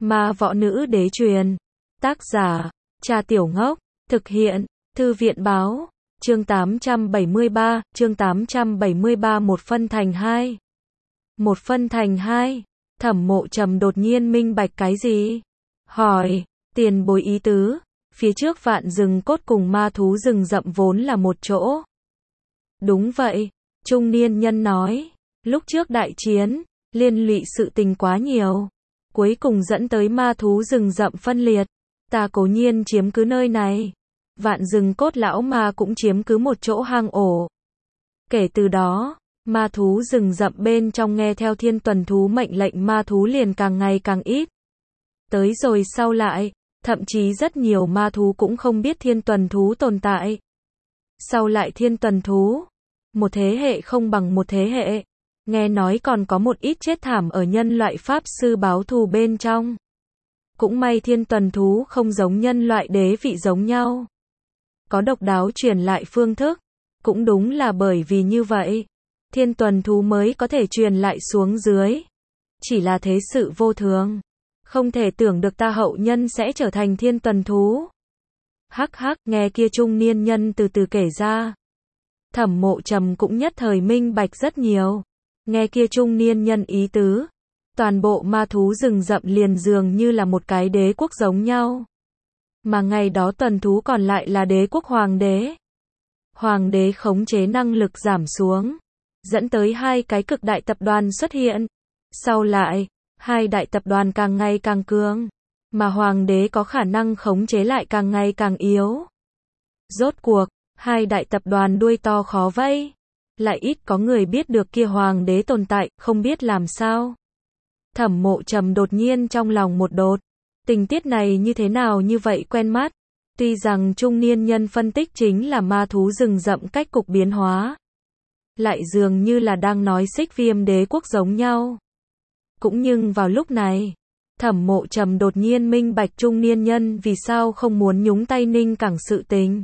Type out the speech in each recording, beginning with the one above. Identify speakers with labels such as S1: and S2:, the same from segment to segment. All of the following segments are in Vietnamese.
S1: Ma võ nữ đế truyền. Tác giả, Trà Tiểu Ngốc. Thực hiện, Thư viện báo. Chương 873, một phân thành hai. Một phân thành hai. Thẩm Mộ Trầm đột nhiên minh bạch cái gì? Hỏi, tiền bối ý tứ, phía trước vạn rừng cốt cùng ma thú rừng rậm vốn là một chỗ. Đúng vậy, trung niên nhân nói, lúc trước đại chiến, liên lụy sự tình quá nhiều, cuối cùng dẫn tới ma thú rừng rậm phân liệt, ta cố nhiên chiếm cứ nơi này, vạn rừng cốt lão ma cũng chiếm cứ một chỗ hang ổ. Kể từ đó, ma thú rừng rậm bên trong nghe theo thiên tuần thú mệnh lệnh ma thú liền càng ngày càng ít. Tới rồi sau lại, thậm chí rất nhiều ma thú cũng không biết thiên tuần thú tồn tại. Sau lại thiên tuần thú, một thế hệ không bằng một thế hệ, nghe nói còn có một ít chết thảm ở nhân loại pháp sư báo thù bên trong. Cũng may thiên tuần thú không giống nhân loại đế vị giống nhau, có độc đáo truyền lại phương thức, cũng đúng là bởi vì như vậy, thiên tuần thú mới có thể truyền lại xuống dưới. Chỉ là thế sự vô thường, không thể tưởng được ta hậu nhân sẽ trở thành thiên tuần thú. Hắc hắc, nghe kia trung niên nhân từ từ kể ra. Thẩm Mộ Trầm cũng nhất thời minh bạch rất nhiều. Nghe kia trung niên nhân ý tứ, toàn bộ ma thú rừng rậm liền dường như là một cái đế quốc giống nhau. Mà ngày đó tuần thú còn lại là đế quốc hoàng đế. Hoàng đế khống chế năng lực giảm xuống, dẫn tới hai cái cực đại tập đoàn xuất hiện. Sau lại, hai đại tập đoàn càng ngày càng cường, mà hoàng đế có khả năng khống chế lại càng ngày càng yếu. Rốt cuộc, hai đại tập đoàn đuôi to khó vây, lại ít có người biết được kia hoàng đế tồn tại, không biết làm sao. Thẩm Mộ Trầm đột nhiên trong lòng một đột, tình tiết này như thế nào như vậy quen mắt. Tuy rằng trung niên nhân phân tích chính là ma thú rừng rậm cách cục biến hóa, lại dường như là đang nói Xích Viêm đế quốc giống nhau. Cũng nhưng vào lúc này, Thẩm Mộ Trầm đột nhiên minh bạch trung niên nhân vì sao không muốn nhúng tay Ninh Cảng sự tình.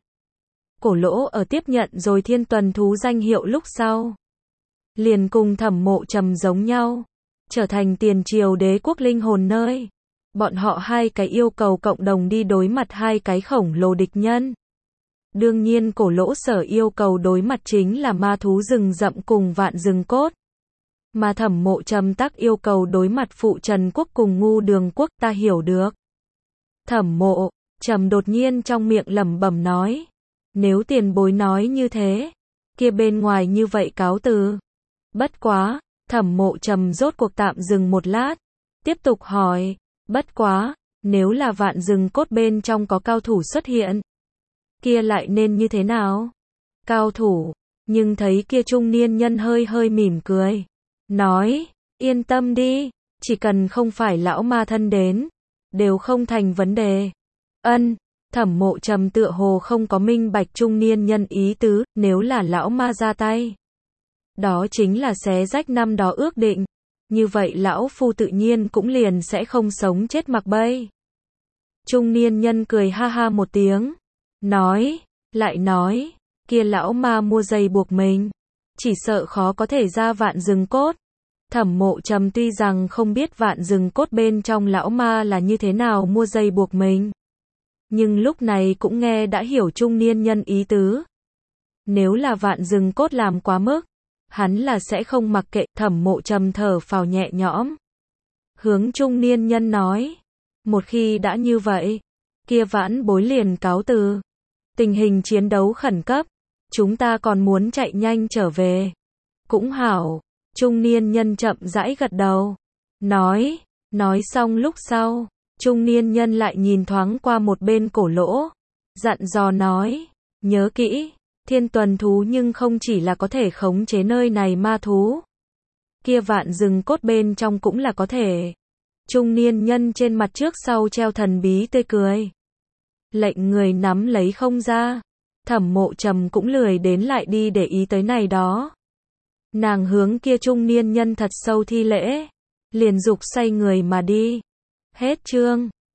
S1: Cổ Lỗ ở tiếp nhận rồi thiên tuần thú danh hiệu lúc sau, liền cùng Thẩm Mộ Trầm giống nhau, trở thành tiền triều đế quốc linh hồn nơi. Bọn họ hai cái yêu cầu cộng đồng đi đối mặt hai cái khổng lồ địch nhân. Đương nhiên Cổ Lỗ sở yêu cầu đối mặt chính là ma thú rừng rậm cùng vạn rừng cốt. Mà Thẩm Mộ Trầm tắc yêu cầu đối mặt Phụ Trần quốc cùng Ngu Đường quốc, ta hiểu được. Thẩm Mộ Trầm đột nhiên trong miệng lẩm bẩm nói, nếu tiền bối nói như thế, kia bên ngoài như vậy cáo từ. Bất quá, Thẩm Mộ Trầm rốt cuộc tạm dừng một lát, tiếp tục hỏi, bất quá, nếu là vạn rừng cốt bên trong có cao thủ xuất hiện, kia lại nên như thế nào? Cao thủ, nhưng thấy kia trung niên nhân hơi hơi mỉm cười, nói, yên tâm đi, chỉ cần không phải lão ma thân đến, đều không thành vấn đề. Ân, Thẩm Mộ Trầm tựa hồ không có minh bạch trung niên nhân ý tứ, nếu là lão ma ra tay, đó chính là xé rách năm đó ước định, như vậy lão phu tự nhiên cũng liền sẽ không sống chết mặc bay. Trung niên nhân cười ha ha một tiếng, lại nói, kia lão ma mua dây buộc mình, chỉ sợ khó có thể ra vạn rừng cốt. Thẩm Mộ Trầm tuy rằng không biết vạn rừng cốt bên trong lão ma là như thế nào mua dây buộc mình, nhưng lúc này cũng nghe đã hiểu trung niên nhân ý tứ. Nếu là vạn rừng cốt làm quá mức, hắn là sẽ không mặc kệ. Thẩm Mộ Trầm thở phào nhẹ nhõm, hướng trung niên nhân nói, một khi đã như vậy, kia vãn bối liền cáo từ. Tình hình chiến đấu khẩn cấp, chúng ta còn muốn chạy nhanh trở về. Cũng hảo, trung niên nhân chậm rãi gật đầu, nói xong lúc sau, trung niên nhân lại nhìn thoáng qua một bên Cổ Lỗ, dặn dò nói, nhớ kỹ, thiên tuần thú nhưng không chỉ là có thể khống chế nơi này ma thú, kia vạn rừng cốt bên trong cũng là có thể. Trung niên nhân trên mặt trước sau treo thần bí tươi cười, lệnh người nắm lấy không ra. Thẩm Mộ Trầm cũng lười đến lại đi để ý tới này đó. Nàng hướng kia trung niên nhân thật sâu thi lễ, liền dục xoay người mà đi. Hết chương.